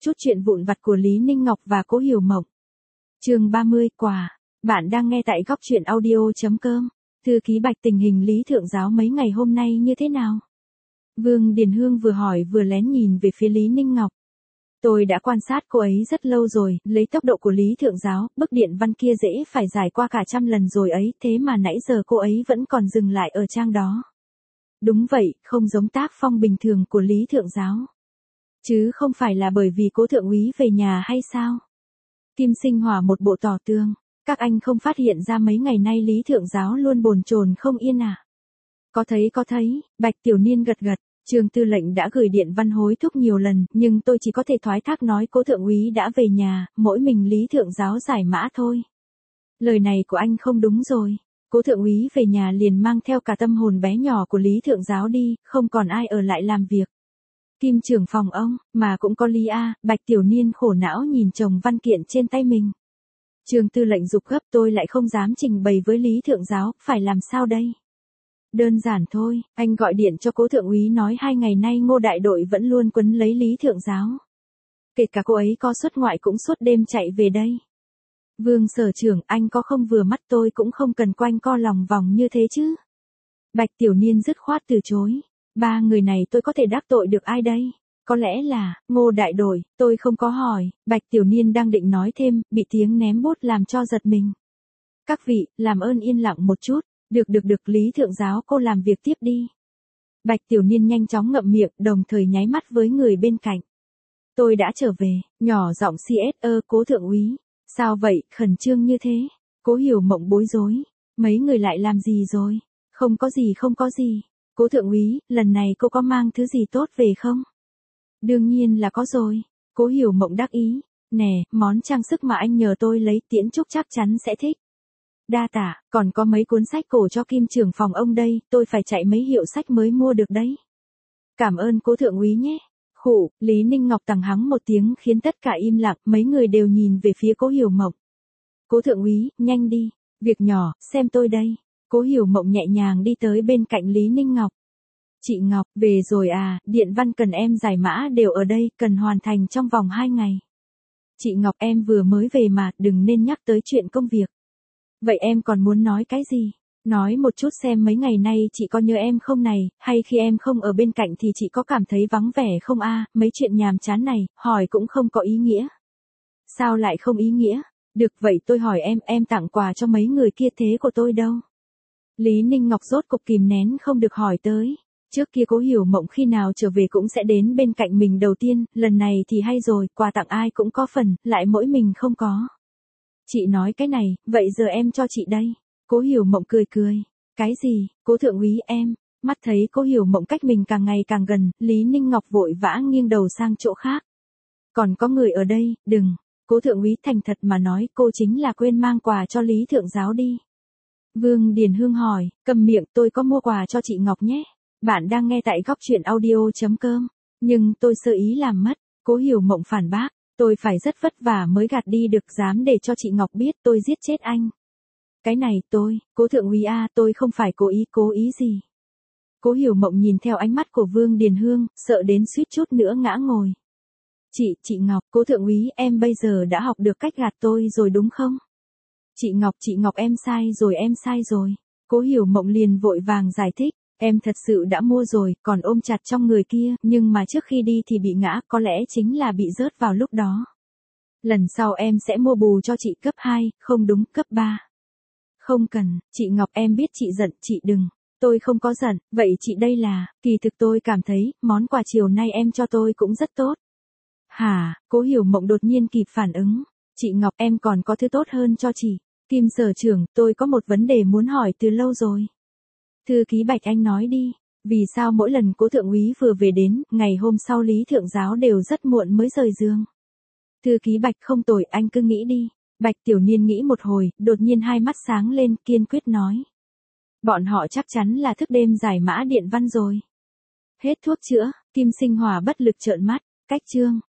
Chút chuyện vụn vặt của Lý Ninh Ngọc và Cố Hiểu Mộng. Chương 30, quà. Bạn đang nghe tại góc truyện audio.com. Thư ký Bạch, tình hình Lý Thượng Giáo mấy ngày hôm nay như thế nào? Vương Điền Hương vừa hỏi vừa lén nhìn về phía Lý Ninh Ngọc. Tôi đã quan sát cô ấy rất lâu rồi, lấy tốc độ của Lý Thượng Giáo, bức điện văn kia dễ phải giải qua cả 100 lần rồi ấy, thế mà nãy giờ cô ấy vẫn còn dừng lại ở trang đó. Đúng vậy, không giống tác phong bình thường của Lý Thượng Giáo. Chứ không phải là bởi vì Cố thượng úy về nhà hay sao? Kim Sinh Hỏa một bộ tỏ tường. Các anh không phát hiện ra mấy ngày nay Lý Thượng Giáo luôn bồn chồn không yên à? Có thấy, Bạch Tiểu Niên gật gật. Trường tư lệnh đã gửi điện văn hối thúc nhiều lần, nhưng tôi chỉ có thể thoái thác nói Cố thượng úy đã về nhà, mỗi mình Lý Thượng Giáo giải mã thôi. Lời này của anh không đúng rồi. Cố thượng úy về nhà liền mang theo cả tâm hồn bé nhỏ của Lý Thượng Giáo đi, không còn ai ở lại làm việc. Kim trưởng phòng ông, mà cũng có lý a. Bạch Tiểu Niên khổ não nhìn chồng văn kiện trên tay mình. Trường tư lệnh giục gấp, tôi lại không dám trình bày với Lý Thượng Giáo, phải làm sao đây? Đơn giản thôi, anh gọi điện cho Cố thượng úy nói 2 ngày nay Ngô đại đội vẫn luôn quấn lấy Lý Thượng Giáo. Kể cả cô ấy có xuất ngoại cũng suốt đêm chạy về đây. Vương sở trưởng, anh có không vừa mắt tôi cũng không cần quanh co lòng vòng như thế chứ. Bạch Tiểu Niên dứt khoát từ chối. 3 người này tôi có thể đắc tội được ai đây? Có lẽ là, Ngô đại đội, tôi không có hỏi. Bạch Tiểu Niên đang định nói thêm, bị tiếng ném bút làm cho giật mình. Các vị, làm ơn yên lặng một chút. Được, Lý Thượng Giáo cô làm việc tiếp đi. Bạch Tiểu Niên nhanh chóng ngậm miệng, đồng thời nháy mắt với người bên cạnh. Tôi đã trở về, nhỏ giọng CSE, Cố thượng úy. Sao vậy, khẩn trương như thế? Cố Hiểu Mộng bối rối. Mấy người lại làm gì rồi? Không có gì. Cố thượng úy, lần này cô có mang thứ gì tốt về không? Đương nhiên là có rồi. Cố Hiểu Mộng đắc ý. Nè, món trang sức mà anh nhờ tôi lấy, Tiễn Trúc chắc chắn sẽ thích. Đa tạ, còn có mấy cuốn sách cổ cho Kim trưởng phòng ông đây, tôi phải chạy mấy hiệu sách mới mua được đấy. Cảm ơn Cố thượng úy nhé. Khụ, Lý Ninh Ngọc tằng hắng một tiếng khiến tất cả im lặng, mấy người đều nhìn về phía Cố Hiểu Mộng. Cố thượng úy, nhanh đi, việc nhỏ, xem tôi đây. Cố Hiểu Mộng nhẹ nhàng đi tới bên cạnh Lý Ninh Ngọc. Chị Ngọc, về rồi à, điện văn cần em giải mã đều ở đây, cần hoàn thành trong vòng 2 ngày. Chị Ngọc, em vừa mới về mà, đừng nên nhắc tới chuyện công việc. Vậy em còn muốn nói cái gì? Nói một chút xem mấy ngày nay chị có nhớ em không này, hay khi em không ở bên cạnh thì chị có cảm thấy vắng vẻ không a? Mấy chuyện nhàm chán này, hỏi cũng không có ý nghĩa. Sao lại không ý nghĩa? Được vậy tôi hỏi em tặng quà cho mấy người kia thế của tôi đâu? Lý Ninh Ngọc rốt cục kìm nén không được hỏi tới. Trước kia Cố Hiểu Mộng khi nào trở về cũng sẽ đến bên cạnh mình đầu tiên, lần này thì hay rồi, quà tặng ai cũng có phần, lại mỗi mình không có. Chị nói cái này, vậy giờ em cho chị đây. Cố Hiểu Mộng cười. Cái gì, Cố thượng úy em? Mắt thấy Cố Hiểu Mộng cách mình càng ngày càng gần, Lý Ninh Ngọc vội vã nghiêng đầu sang chỗ khác. Còn có người ở đây, đừng. Cố thượng úy thành thật mà nói, cô chính là quên mang quà cho Lý Thượng Giáo đi. Vương Điền Hương hỏi, cầm miệng, tôi có mua quà cho chị Ngọc nhé. Bạn đang nghe tại góc truyện audio.com. Nhưng tôi sơ ý làm mất. Cố Hiểu Mộng phản bác. Tôi phải rất vất vả mới gạt đi được, dám để cho chị Ngọc biết tôi giết chết anh. Cái này Cố thượng úy a, tôi không phải cố ý gì. Cố Hiểu Mộng nhìn theo ánh mắt của Vương Điền Hương, sợ đến suýt chút nữa ngã ngồi. Chị Ngọc, Cố thượng úy, em bây giờ đã học được cách gạt tôi rồi đúng không? Chị Ngọc em sai rồi. Cố Hiểu Mộng liền vội vàng giải thích. Em thật sự đã mua rồi, còn ôm chặt trong người kia, nhưng mà trước khi đi thì bị ngã, có lẽ chính là bị rớt vào lúc đó. Lần sau em sẽ mua bù cho chị cấp 2, không đúng, cấp 3. Không cần, chị Ngọc em biết chị giận, chị đừng. Tôi không có giận, vậy chị đây là, kỳ thực tôi cảm thấy, món quà chiều nay em cho tôi cũng rất tốt. Hả, Cố Hiểu Mộng đột nhiên kịp phản ứng. Chị Ngọc em còn có thứ tốt hơn cho chị. Kim sở trưởng, tôi có một vấn đề muốn hỏi từ lâu rồi. Thư ký Bạch anh nói đi, vì sao mỗi lần Cố thượng úy vừa về đến, ngày hôm sau Lý Thượng Giáo đều rất muộn mới rời giường. Thư ký Bạch không tồi, anh cứ nghĩ đi. Bạch Tiểu Niên nghĩ một hồi, đột nhiên hai mắt sáng lên, kiên quyết nói. Bọn họ chắc chắn là thức đêm giải mã điện văn rồi. Hết thuốc chữa, Kim Sinh Hỏa bất lực trợn mắt, cách chương.